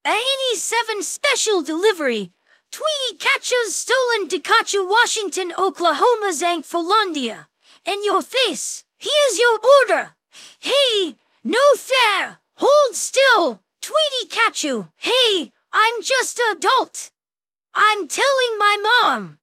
A 87 special delivery. Tweety Catcher's stolen Decatur, Washington, Oklahoma, Zankfolandia. And your face. Here's your order. Hey, no fair. Hold still. Tweety Catcher. Hey, I'm just an adult. I'm telling my mom.